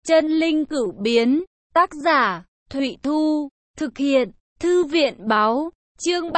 Chân linh cửu biến, tác giả, Thụy Thu, thực hiện, Thư viện báo, chương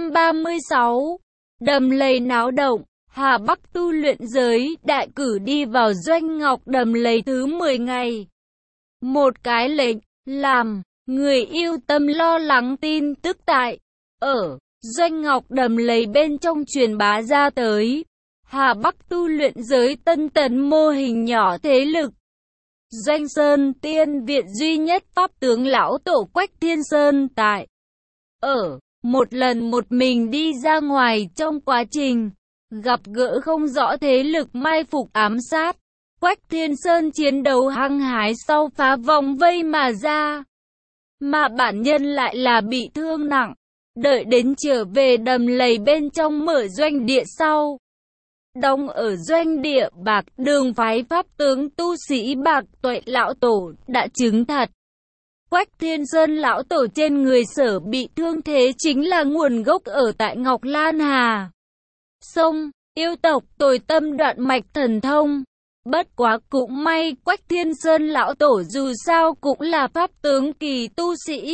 736. Đầm lầy náo động, Hà Bắc tu luyện giới, đại cử đi vào doanh ngọc đầm lầy thứ 10 ngày. Một cái lệnh, làm, người yêu tâm lo lắng tin tức tại, ở, doanh ngọc đầm lầy bên trong truyền bá ra tới. Hà Bắc tu luyện giới tân tấn mô hình nhỏ thế lực. Doanh Sơn Tiên Viện duy nhất pháp tướng lão tổ Quách Thiên Sơn tại, ở, một lần một mình đi ra ngoài trong quá trình gặp gỡ không rõ thế lực mai phục ám sát. Quách Thiên Sơn chiến đấu hăng hái sau phá vòng vây mà ra, mà bản nhân lại là bị thương nặng. Đợi đến trở về đầm lầy bên trong mở doanh địa sau, đóng ở doanh địa Bạc Đường phái pháp tướng tu sĩ Bạc Tuệ lão tổ đã chứng thật. Quách Thiên Sơn lão tổ trên người sở bị thương thế chính là nguồn gốc ở tại Ngọc Lan Hà Sông, yêu tộc tồi tâm đoạn mạch thần thông. Bất quá cũng may Quách Thiên Sơn lão tổ dù sao cũng là pháp tướng kỳ tu sĩ,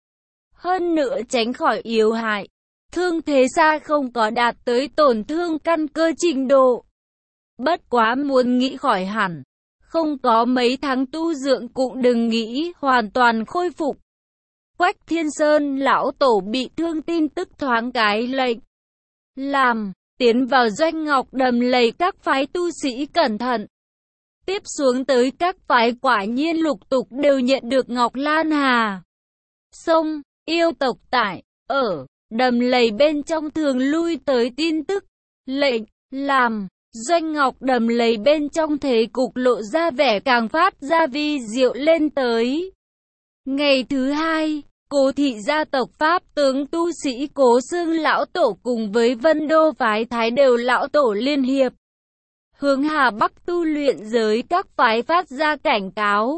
hơn nữa tránh khỏi yếu hại. Thương thế xa không có đạt tới tổn thương căn cơ trình độ. Bất quá muốn nghĩ khỏi hẳn, không có mấy tháng tu dưỡng cũng đừng nghĩ hoàn toàn khôi phục. Quách Thiên Sơn lão tổ bị thương tin tức thoáng cái lệnh, làm, tiến vào doanh ngọc đầm lầy các phái tu sĩ cẩn thận. Tiếp xuống tới các phái quả nhiên lục tục đều nhận được Ngọc Lan Hà Sông, yêu tộc tại, ở, đầm lầy bên trong thường lui tới tin tức, lệnh, làm, doanh ngọc đầm lầy bên trong thế cục lộ ra vẻ càng phát ra vi diệu lên tới. Ngày thứ hai, Cố thị gia tộc pháp tướng tu sĩ Cố Xương lão tổ cùng với Vân Đô phái Thái Đều lão tổ liên hiệp, hướng Hà Bắc tu luyện giới các phái phát ra cảnh cáo.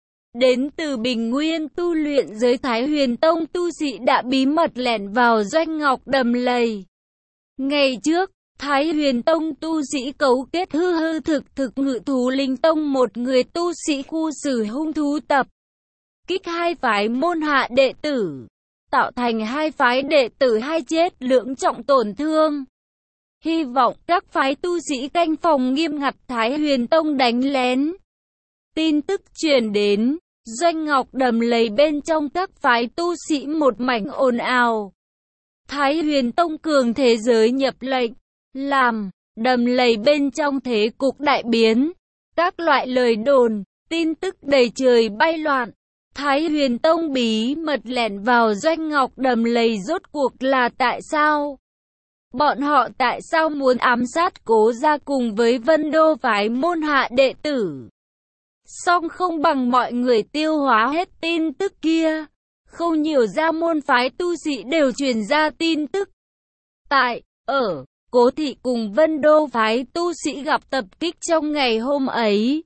Đến từ Bình Nguyên tu luyện giới Thái Huyền Tông tu sĩ đã bí mật lẻn vào doanh ngọc đầm lầy. Ngày trước, Thái Huyền Tông tu sĩ cấu kết hư thực ngự thú linh tông một người tu sĩ khu xử hung thú tập kích hai phái môn hạ đệ tử, tạo thành hai phái đệ tử hai chết lưỡng trọng tổn thương. Hy vọng các phái tu sĩ canh phòng nghiêm ngặt Thái Huyền Tông đánh lén. Tin tức truyền đến, doanh ngọc đầm lầy bên trong các phái tu sĩ một mảnh ồn ào. Thái Huyền Tông cường thế giới nhập lệnh, làm, đầm lầy bên trong thế cục đại biến. Các loại lời đồn, tin tức đầy trời bay loạn. Thái Huyền Tông bí mật lẻn vào doanh ngọc đầm lầy rốt cuộc là tại sao? Bọn họ tại sao muốn ám sát Cố gia cùng với Vân Đô phái môn hạ đệ tử? Song không bằng mọi người tiêu hóa hết tin tức kia. Không nhiều gia môn phái tu sĩ đều truyền ra tin tức. Tại, ở, Cố thị cùng Vân Đô phái tu sĩ gặp tập kích trong ngày hôm ấy.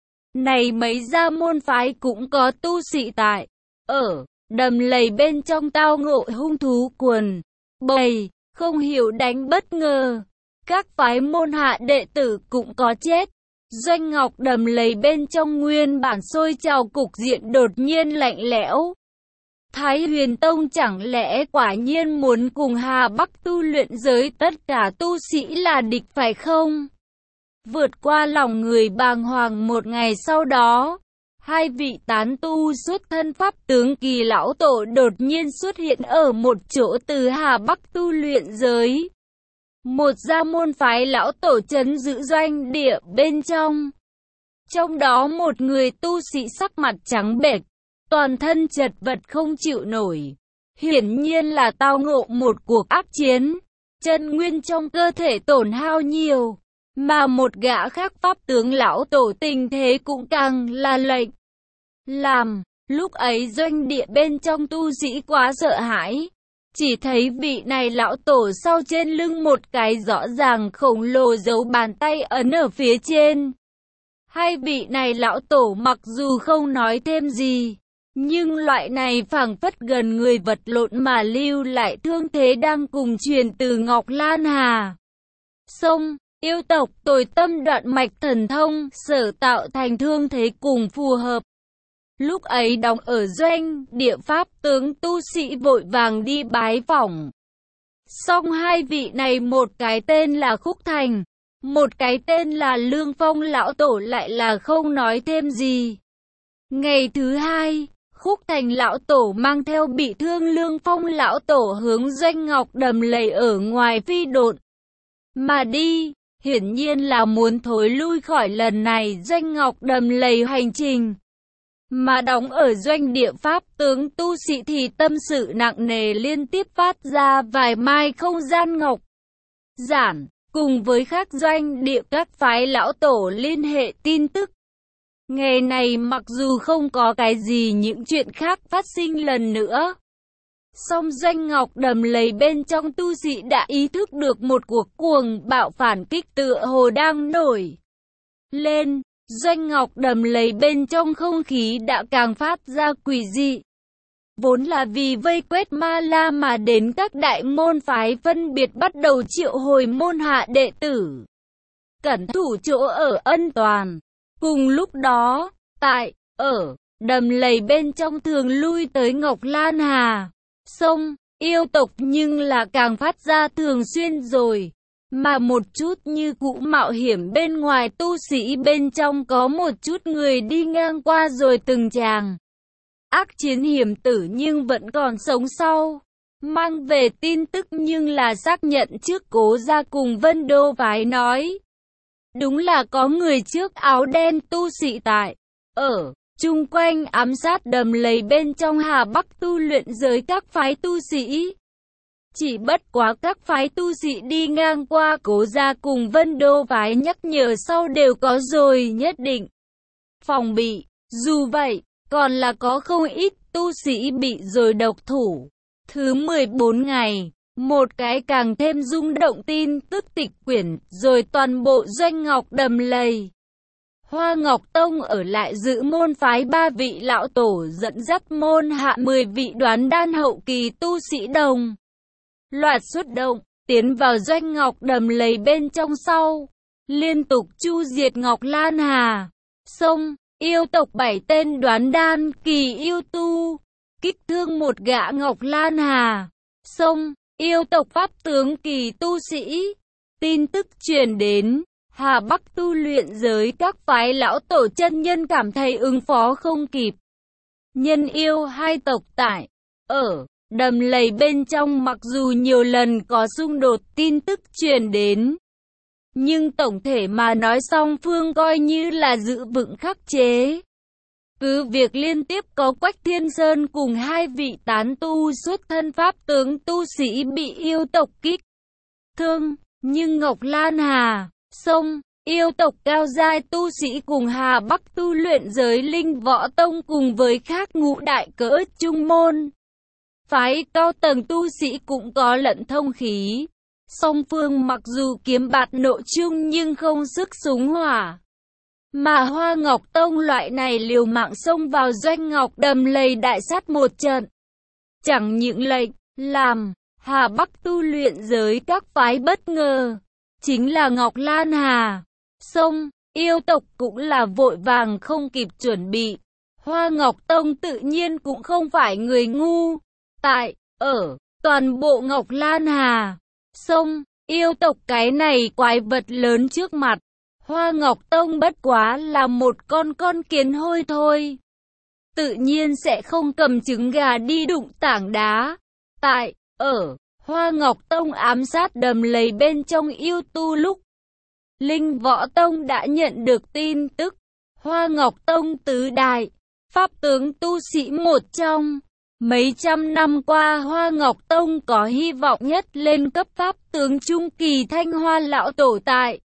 Này mấy gia môn phái cũng có tu sĩ tại, ở, đầm lầy bên trong tao ngộ hung thú quần bầy, không hiểu đánh bất ngờ. Các phái môn hạ đệ tử cũng có chết. Doanh ngọc đầm lầy bên trong nguyên bản sôi trào cục diện đột nhiên lạnh lẽo. Thái Huyền Tông chẳng lẽ quả nhiên muốn cùng Hà Bắc tu luyện giới tất cả tu sĩ là địch phải không? Vượt qua lòng người bàng hoàng một ngày sau đó, hai vị tán tu xuất thân pháp tướng kỳ lão tổ đột nhiên xuất hiện ở một chỗ từ Hà Bắc tu luyện giới. Một gia môn phái lão tổ trấn giữ doanh địa bên trong. Trong đó một người tu sĩ sắc mặt trắng bệch, toàn thân chật vật không chịu nổi. Hiển nhiên là tao ngộ một cuộc ác chiến, chân nguyên trong cơ thể tổn hao nhiều. Mà một gã khác pháp tướng lão tổ tình thế cũng càng là lệnh, làm. Lúc ấy doanh địa bên trong tu sĩ quá sợ hãi. Chỉ thấy vị này lão tổ sau trên lưng một cái rõ ràng khổng lồ dấu bàn tay ấn ở phía trên. Hai vị này lão tổ mặc dù không nói thêm gì, nhưng loại này phảng phất gần người vật lộn mà lưu lại thương thế đang cùng truyền từ Ngọc Lan Hà Sông, yêu tộc tồi tâm đoạn mạch thần thông, sở tạo thành thương thế cùng phù hợp. Lúc ấy đóng ở doanh địa, pháp tướng tu sĩ vội vàng đi bái phỏng. Song hai vị này, một cái tên là Khúc Thành, một cái tên là Lương Phong lão tổ lại là không nói thêm gì. Ngày thứ hai, Khúc Thành lão tổ mang theo bị thương Lương Phong lão tổ hướng doanh ngọc đầm lầy ở ngoài phi độn mà đi, hiển nhiên là muốn thối lui khỏi lần này doanh ngọc đầm lầy hành trình. Mà đóng ở doanh địa pháp tướng tu sĩ thì tâm sự nặng nề, liên tiếp phát ra vài mai không gian ngọc giản, cùng với các doanh địa các phái lão tổ liên hệ tin tức. Ngày này mặc dù không có cái gì những chuyện khác phát sinh lần nữa, song doanh ngọc đầm lầy bên trong tu sĩ đã ý thức được một cuộc cuồng bạo phản kích tựa hồ đang nổi lên. Doanh ngọc đầm lầy bên trong không khí đã càng phát ra quỷ dị. Vốn là vì vây quét Ma La mà đến, các đại môn phái phân biệt bắt đầu triệu hồi môn hạ đệ tử, cẩn thủ chỗ ở an toàn. Cùng lúc đó, ở đầm lầy bên trong thường lui tới Ngọc Lan Hà, sông, yêu tộc nhưng là càng phát ra thường xuyên rồi. Mà một chút như cũ mạo hiểm bên ngoài, tu sĩ bên trong có một chút người đi ngang qua rồi từng tràng ác chiến hiểm tử nhưng vẫn còn sống sau, mang về tin tức nhưng là xác nhận trước Cố gia cùng Vân Đô phái nói. Đúng là có người trước áo đen tu sĩ tại ở chung quanh ám sát đầm lầy bên trong Hà Bắc tu luyện giới các phái tu sĩ. Chỉ bất quá các phái tu sĩ đi ngang qua Cố gia cùng Vân Đô phái nhắc nhở sau đều có rồi nhất định phòng bị. Dù vậy, còn là có không ít tu sĩ bị rồi độc thủ. Thứ 14 ngày, một cái càng thêm rung động tin tức tịch quyển rồi toàn bộ doanh ngọc đầm lầy. Hoa Ngọc Tông ở lại giữ môn phái 3 vị lão tổ, dẫn dắt môn hạ 10 vị đoán đan hậu kỳ tu sĩ đồng loạt xuất động, tiến vào doanh ngọc đầm lầy bên trong sau, liên tục chu diệt Ngọc Lan Hà, sông, yêu tộc 7 tên đoán đan kỳ yêu tu, kích thương một gã Ngọc Lan Hà, sông, yêu tộc pháp tướng kỳ tu sĩ. Tin tức truyền đến Hà Bắc tu luyện giới các phái lão tổ chân nhân cảm thấy ứng phó không kịp. Nhân yêu hai tộc tại ở đầm lầy bên trong mặc dù nhiều lần có xung đột tin tức truyền đến, nhưng tổng thể mà nói song phương coi như là giữ vững khắc chế. Cứ việc liên tiếp có Quách Thiên Sơn cùng 2 vị tán tu xuất thân pháp tướng tu sĩ bị yêu tộc kích thương, nhưng Ngọc Lan Hà, sông, yêu tộc cao giai tu sĩ cùng Hà Bắc tu luyện giới Linh Võ Tông cùng với khác ngũ đại cỡ trung môn phái cao tầng tu sĩ cũng có lẫn thông khí. Song phương mặc dù kiếm bạt nộ chung nhưng không sức súng hỏa. Mà Hoa Ngọc Tông loại này liều mạng xông vào doanh ngọc đầm lầy đại sát một trận. Chẳng những lệnh làm Hà Bắc tu luyện giới các phái bất ngờ, chính là Ngọc Lan Hà, sông, yêu tộc cũng là vội vàng không kịp chuẩn bị. Hoa Ngọc Tông tự nhiên cũng không phải người ngu. Tại ở toàn bộ Ngọc Lan Hà, sông, yêu tộc cái này quái vật lớn trước mặt, Hoa Ngọc Tông bất quá là một con kiến hôi thôi. Tự nhiên sẽ không cầm trứng gà đi đụng tảng đá. Tại ở Hoa Ngọc Tông ám sát đầm lầy bên trong yêu tu lúc Linh Võ Tông đã nhận được tin tức, Hoa Ngọc Tông tứ đại pháp tướng tu sĩ một trong. Mấy trăm năm qua Hoa Ngọc Tông có hy vọng nhất lên cấp pháp tướng trung kỳ Thanh Hoa lão tổ tại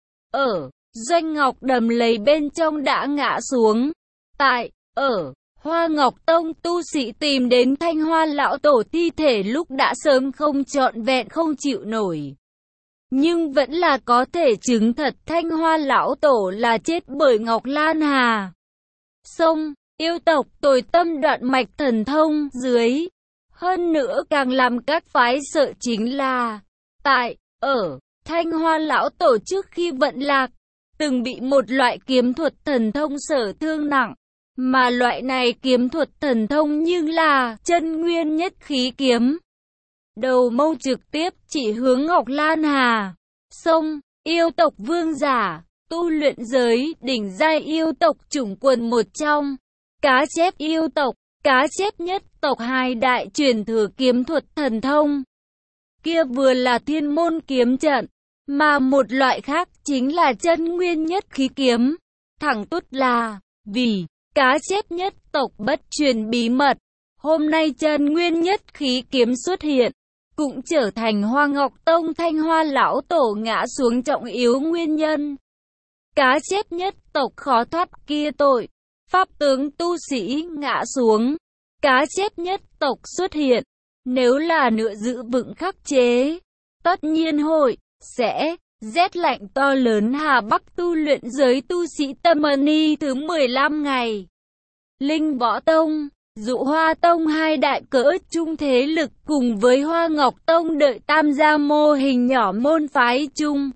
ở doanh ngọc đầm lầy bên trong đã ngã xuống. Tại ở Hoa Ngọc Tông tu sĩ tìm đến Thanh Hoa lão tổ thi thể lúc đã sớm không trọn vẹn không chịu nổi, nhưng vẫn là có thể chứng thật Thanh Hoa lão tổ là chết bởi Ngọc Lan Hà, sông, yêu tộc tồi tâm đoạn mạch thần thông dưới. Hơn nữa càng làm các phái sợ chính là tại ở Thanh Hoa lão tổ trước khi vận lạc, từng bị một loại kiếm thuật thần thông sở thương nặng, mà loại này kiếm thuật thần thông nhưng là chân nguyên nhất khí kiếm. Đầu mâu trực tiếp chỉ hướng Ngọc Lan Hà. Sông, yêu tộc vương giả, tu luyện giới, đỉnh giai yêu tộc chủng quần một trong. Cá chép yêu tộc, cá chép nhất tộc hai đại truyền thừa kiếm thuật thần thông. Kia vừa là thiên môn kiếm trận, mà một loại khác chính là chân nguyên nhất khí kiếm. Thẳng tút là, vì cá chép nhất tộc bất truyền bí mật. Hôm nay chân nguyên nhất khí kiếm xuất hiện, cũng trở thành Hoa Ngọc Tông Thanh Hoa lão tổ ngã xuống trọng yếu nguyên nhân. Cá chép nhất tộc khó thoát kia tội, pháp tướng tu sĩ ngã xuống, cá chép nhất tộc xuất hiện. Nếu là nữa giữ vững khắc chế, tất nhiên hội sẽ rét lạnh to lớn Hà Bắc tu luyện giới tu sĩ Tâm Ni thứ 15 ngày. Linh Võ Tông, Dụ Hoa Tông hai đại cỡ trung thế lực cùng với Hoa Ngọc Tông đợi tam gia mô hình nhỏ môn phái chung.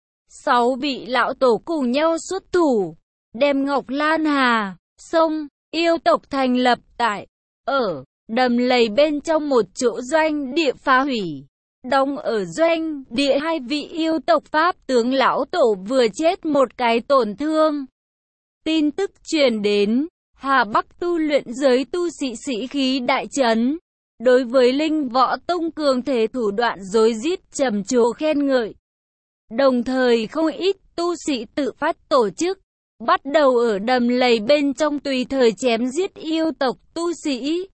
6 vị lão tổ cùng nhau xuất thủ, đem Ngọc Lan Hà, sông, yêu tộc thành lập tại, ở, đầm lầy bên trong một chỗ doanh địa phá hủy. Đóng ở doanh địa hai vị yêu tộc pháp tướng lão tổ vừa chết một cái tổn thương. Tin tức truyền đến, Hà Bắc tu luyện giới tu sĩ sĩ khí đại chấn. Đối với Linh Võ Tông cường thể thủ đoạn rối rít trầm trồ khen ngợi. Đồng thời không ít tu sĩ tự phát tổ chức, bắt đầu ở đầm lầy bên trong tùy thời chém giết yêu tộc tu sĩ.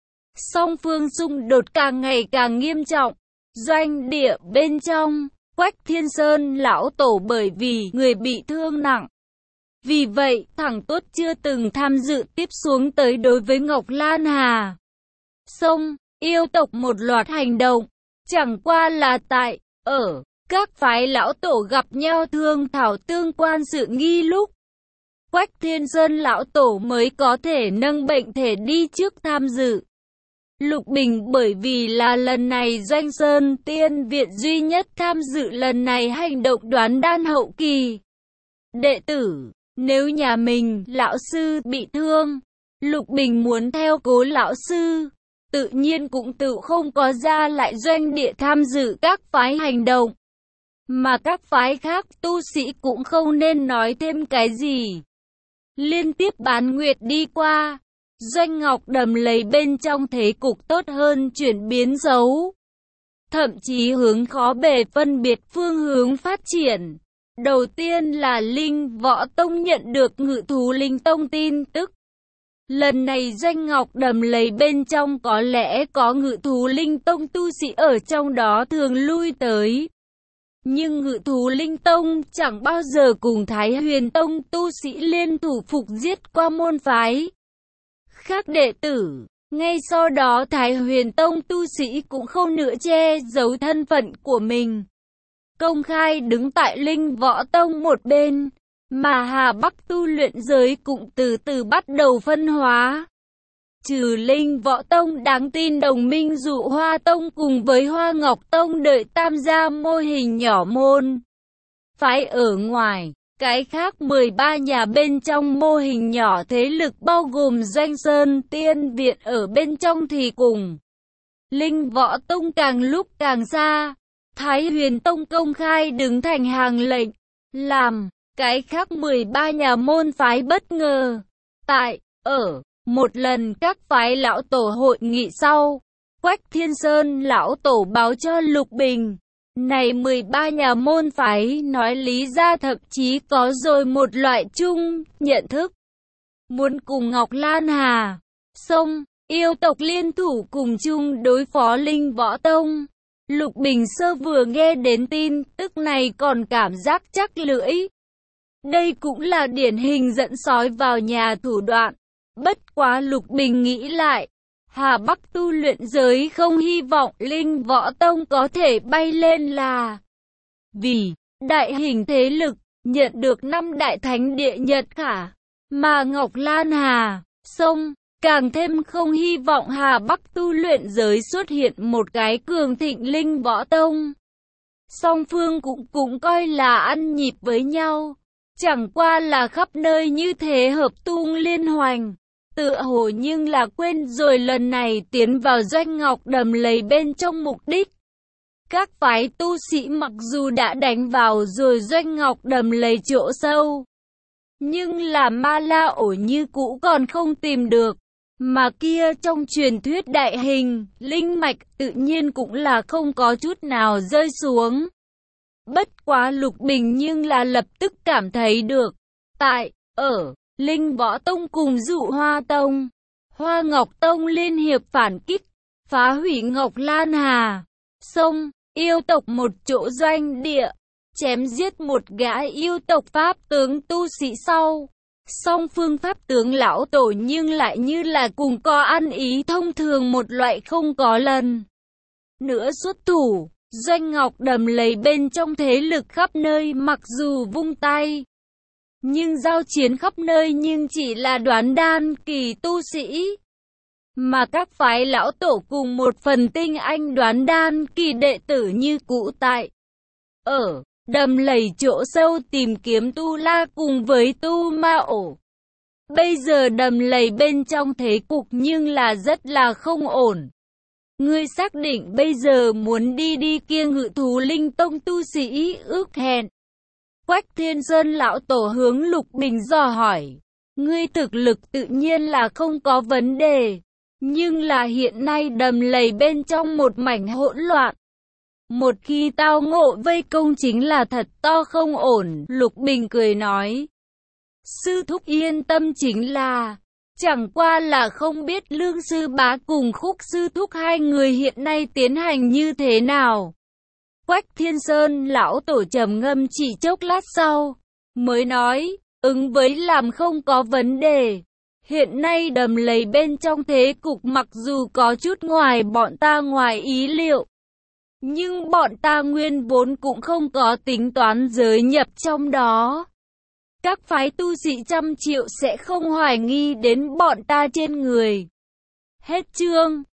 Song phương xung đột càng ngày càng nghiêm trọng. Doanh địa bên trong, Quách Thiên Sơn lão tổ bởi vì người bị thương nặng. Vì vậy, thẳng tốt chưa từng tham dự tiếp xuống tới đối với Ngọc Lan Hà. Sông, yêu tộc một loạt hành động, chẳng qua là tại, ở, các phái lão tổ gặp nhau thương thảo tương quan sự nghi lúc. Quách Thiên Sơn lão tổ mới có thể nâng bệnh thể đi trước tham dự. Lục Bình bởi vì là lần này Doanh Sơn Tiên Viện duy nhất tham dự lần này hành động đoán đan hậu kỳ. Đệ tử, nếu nhà mình, lão sư bị thương, Lục Bình muốn theo cố lão sư, tự nhiên cũng tự không có ra lại doanh địa tham dự các phái hành động. Mà các phái khác tu sĩ cũng không nên nói thêm cái gì. Liên tiếp bán nguyệt đi qua. Doanh Ngọc đầm lầy bên trong thế cục tốt hơn chuyển biến xấu. Thậm chí hướng khó bề phân biệt phương hướng phát triển. Đầu tiên là Linh Võ Tông nhận được Ngự Thú Linh Tông tin tức. Lần này Doanh Ngọc đầm lầy bên trong có lẽ có Ngự Thú Linh Tông tu sĩ ở trong đó thường lui tới. Nhưng Ngự Thú Linh Tông chẳng bao giờ cùng Thái Huyền Tông tu sĩ liên thủ phục giết qua môn phái khác đệ tử. Ngay sau đó Thái Huyền Tông tu sĩ cũng không nữa che giấu thân phận của mình, công khai đứng tại Linh Võ Tông một bên, mà Hà Bắc tu luyện giới cũng từ từ bắt đầu phân hóa. Trừ Linh Võ Tông đáng tin đồng minh Dụ Hoa Tông cùng với Hoa Ngọc Tông đợi tam gia mô hình nhỏ môn phái ở ngoài. Cái khác 13 nhà bên trong mô hình nhỏ thế lực bao gồm Doanh Sơn Tiên Viện ở bên trong thì cùng Linh Võ Tông càng lúc càng xa. Thái Huyền Tông công khai đứng thành hàng lệnh, làm cái khác 13 nhà môn phái bất ngờ. Tại, ở, một lần các phái lão tổ hội nghị sau, Quách Thiên Sơn lão tổ báo cho Lục Bình. Này 13 nhà môn phái nói lý ra thậm chí có rồi một loại chung nhận thức. Muốn cùng Ngọc Lan Hà, sông, yêu tộc liên thủ cùng chung đối phó Linh Võ Tông. Lục Bình Sơ vừa nghe đến tin tức này còn cảm giác chắc lưỡi. Đây cũng là điển hình dẫn sói vào nhà thủ đoạn. Bất quá Lục Bình nghĩ lại. Hà Bắc tu luyện giới không hy vọng Linh Võ Tông có thể bay lên là vì đại hình thế lực nhận được 5 đại thánh địa Nhật Khả, mà Ngọc Lan Hà, sông, càng thêm không hy vọng Hà Bắc tu luyện giới xuất hiện một cái cường thịnh Linh Võ Tông. Song phương cũng coi là ăn nhịp với nhau. Chẳng qua là khắp nơi như thế hợp tung liên hoành. Tựa hồ nhưng là quên rồi lần này tiến vào doanh ngọc đầm lầy bên trong mục đích. Các phái tu sĩ mặc dù đã đánh vào rồi doanh ngọc đầm lầy chỗ sâu, nhưng là ma la ổ như cũ còn không tìm được. Mà kia trong truyền thuyết đại hình, linh mạch tự nhiên cũng là không có chút nào rơi xuống. Bất quá Lục Bình nhưng là lập tức cảm thấy được. Ở Linh Võ Tông cùng Dụ Hoa Tông, Hoa Ngọc Tông liên hiệp phản kích, phá hủy Ngọc Lan Hà, sông, yêu tộc một chỗ doanh địa, chém giết một gã yêu tộc pháp tướng tu sĩ sau. Song phương pháp tướng lão tổ nhưng lại như là cùng có ăn ý thông thường một loại không có lần nữa xuất thủ. Doanh ngọc đầm lầy bên trong thế lực khắp nơi mặc dù vung tay, nhưng giao chiến khắp nơi nhưng chỉ là đoán đan kỳ tu sĩ. Mà các phái lão tổ cùng một phần tinh anh đoán đan kỳ đệ tử như cũ ở đầm lầy chỗ sâu tìm kiếm tu la cùng với tu ma ổ. Bây giờ đầm lầy bên trong thế cục nhưng là rất là không ổn. Ngươi xác định bây giờ muốn đi kia Ngự Thú Linh Tông tu sĩ ước hẹn. Quách Thiên Sơn lão tổ hướng Lục Bình dò hỏi. Ngươi thực lực tự nhiên là không có vấn đề. Nhưng là hiện nay đầm lầy bên trong một mảnh hỗn loạn. Một khi tao ngộ vây công chính là thật to không ổn. Lục Bình cười nói. Sư thúc yên tâm chính là. Chẳng qua là không biết Lương sư bá cùng Khúc sư thúc hai người hiện nay tiến hành như thế nào. Quách Thiên Sơn lão tổ trầm ngâm chỉ chốc lát sau, mới nói, ứng với làm không có vấn đề. Hiện nay đầm lầy bên trong thế cục mặc dù có chút ngoài bọn ta ngoài ý liệu, nhưng bọn ta nguyên vốn cũng không có tính toán giới nhập trong đó. Các phái tu sĩ 100 triệu sẽ không hoài nghi đến bọn ta trên người. Hết chương.